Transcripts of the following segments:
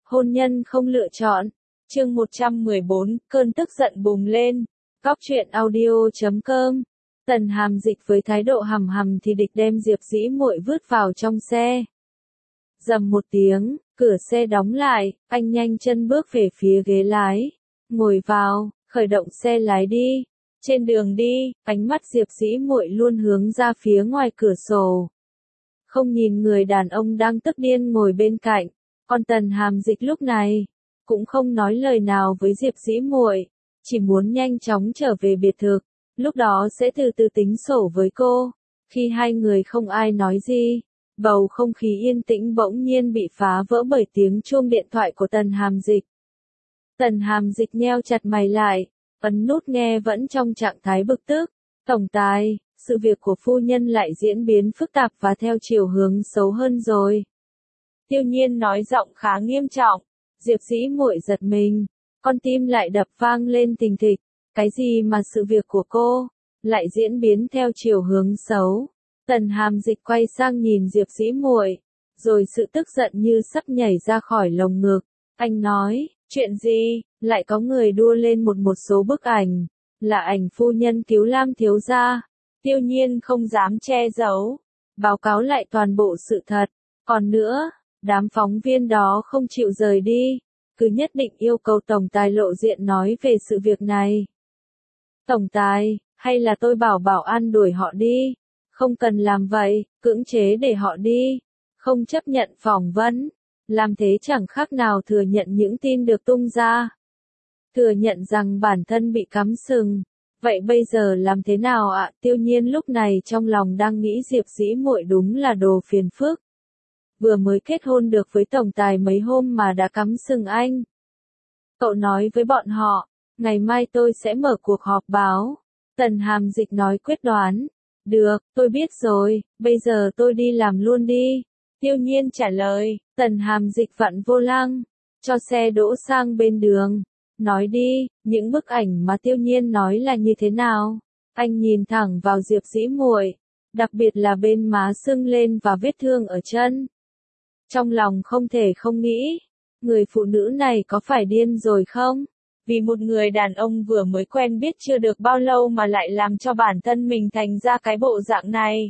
Hôn nhân không lựa chọn. Chương 114, cơn tức giận bùng lên. Góc truyện audio.com. Tần Hàm Dịch với thái độ hầm hầm thì địch đem Diệp Dĩ Muội vứt vào trong xe. Rầm một tiếng, cửa xe đóng lại, anh nhanh chân bước về phía ghế lái. Ngồi vào, khởi động xe lái đi. Trên đường đi, ánh mắt Diệp Dĩ Muội luôn hướng ra phía ngoài cửa sổ. Không nhìn người đàn ông đang tức điên ngồi bên cạnh. Còn Tần Hàm Dịch lúc này cũng không nói lời nào với Diệp Dĩ Muội, chỉ muốn nhanh chóng trở về biệt thự, lúc đó sẽ từ từ tính sổ với cô. Khi hai người không ai nói gì, bầu không khí yên tĩnh bỗng nhiên bị phá vỡ bởi tiếng chuông điện thoại của Tần Hàm Dịch. Tần Hàm Dịch nheo chặt mày lại, ấn nút nghe vẫn trong trạng thái bực tức. Tổng tài, sự việc của phu nhân lại diễn biến phức tạp và theo chiều hướng xấu hơn rồi. Tiêu Nhiên nói giọng khá nghiêm trọng. Diệp Dĩ Muội giật mình, con tim lại đập vang lên thình thịch. Cái gì mà sự việc của cô lại diễn biến theo chiều hướng xấu? Tần Hàm Dịch quay sang nhìn Diệp Dĩ Muội, rồi sự tức giận như sắp nhảy ra khỏi lồng ngực. Anh nói, chuyện gì? Lại có người đua lên một số bức ảnh, là ảnh phu nhân cứu Lam thiếu gia. Tiêu Nhiên không dám che giấu, báo cáo lại toàn bộ sự thật. Còn nữa, đám phóng viên đó không chịu rời đi, cứ nhất định yêu cầu tổng tài lộ diện nói về sự việc này. Tổng tài, hay là tôi bảo bảo an đuổi họ đi? Không cần làm vậy, cưỡng chế để họ đi, không chấp nhận phỏng vấn. Làm thế chẳng khác nào thừa nhận những tin được tung ra. Thừa nhận rằng bản thân bị cắm sừng. Vậy bây giờ làm thế nào ạ? Tiêu Nhiên lúc này trong lòng đang nghĩ Diệp Dĩ Muội đúng là đồ phiền phức. Vừa mới kết hôn được với tổng tài mấy hôm mà đã cắm sừng anh. Cậu nói với bọn họ, ngày mai tôi sẽ mở cuộc họp báo. Tần Hàm Dịch nói quyết đoán. Được, tôi biết rồi, bây giờ tôi đi làm luôn đi. Tiêu Nhiên trả lời. Tần Hàm Dịch vặn vô lăng, cho xe đỗ sang bên đường. Nói đi, những bức ảnh mà Tiêu Nhiên nói là như thế nào? Anh nhìn thẳng vào Diệp Dĩ Muội, đặc biệt là bên má sưng lên và vết thương ở chân. Trong lòng không thể không nghĩ, người phụ nữ này có phải điên rồi không? Vì một người đàn ông vừa mới quen biết chưa được bao lâu mà lại làm cho bản thân mình thành ra cái bộ dạng này.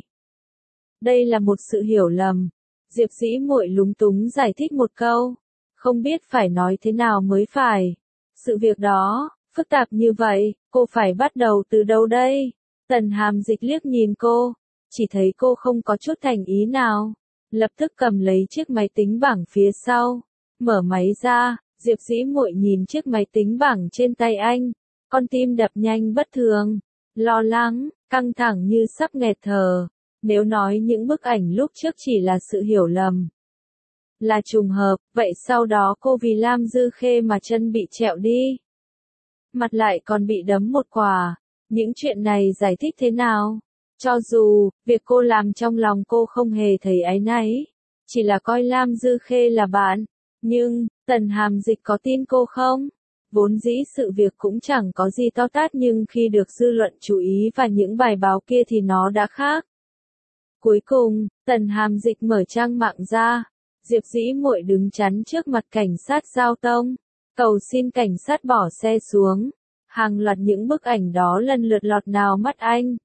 Đây là một sự hiểu lầm. Diệp Dĩ Muội lúng túng giải thích một câu, không biết phải nói thế nào mới phải. Sự việc đó, phức tạp như vậy, cô phải bắt đầu từ đâu đây? Tần Hàm Dịch liếc nhìn cô, chỉ thấy cô không có chút thành ý nào. Lập tức cầm lấy chiếc máy tính bảng phía sau, mở máy ra. Diệp Dĩ Muội nhìn chiếc máy tính bảng trên tay anh, con tim đập nhanh bất thường, lo lắng, căng thẳng như sắp nghẹt thở. Nếu nói những bức ảnh lúc trước chỉ là sự hiểu lầm, là trùng hợp, vậy sau đó cô vì Lam Dư Khê mà chân bị trẹo đi, mặt lại còn bị đấm một quả. Những chuyện này giải thích thế nào? Cho dù, việc cô làm trong lòng cô không hề thấy áy náy, chỉ là coi Lam Dư Khê là bạn. Nhưng, Tần Hàm Dịch có tin cô không? Vốn dĩ sự việc cũng chẳng có gì to tát nhưng khi được dư luận chú ý và những bài báo kia thì nó đã khác. Cuối cùng, Tần Hàm Dịch mở trang mạng ra. Diệp Dĩ Muội đứng chắn trước mặt cảnh sát giao thông, cầu xin cảnh sát bỏ xe xuống. Hàng loạt những bức ảnh đó lần lượt lọt vào mắt anh.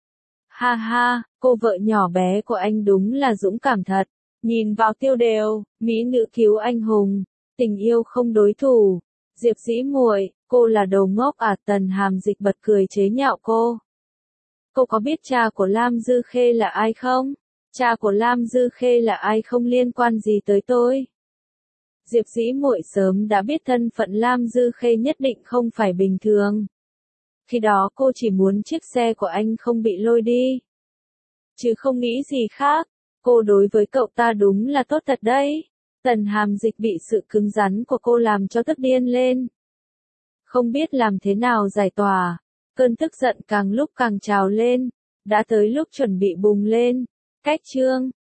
Ha ha, cô vợ nhỏ bé của anh đúng là dũng cảm thật. Nhìn vào Tiêu Đều, mỹ nữ cứu anh hùng, tình yêu không đối thủ. Diệp Dĩ Muội, cô là đồ ngốc à? Tần Hàm Dịch bật cười chế nhạo cô. Cô có biết cha của Lam Dư Khê là ai không? Cha của Lam Dư Khê là ai không liên quan gì tới tôi. Diệp Dĩ Muội sớm đã biết thân phận Lam Dư Khê nhất định không phải bình thường. Khi đó cô chỉ muốn chiếc xe của anh không bị lôi đi, chứ không nghĩ gì khác. Cô đối với cậu ta đúng là tốt thật đấy. Tần Hàm Dịch bị sự cứng rắn của cô làm cho tức điên lên. Không biết làm thế nào giải tỏa, cơn tức giận càng lúc càng trào lên, đã tới lúc chuẩn bị bùng lên. Cách chương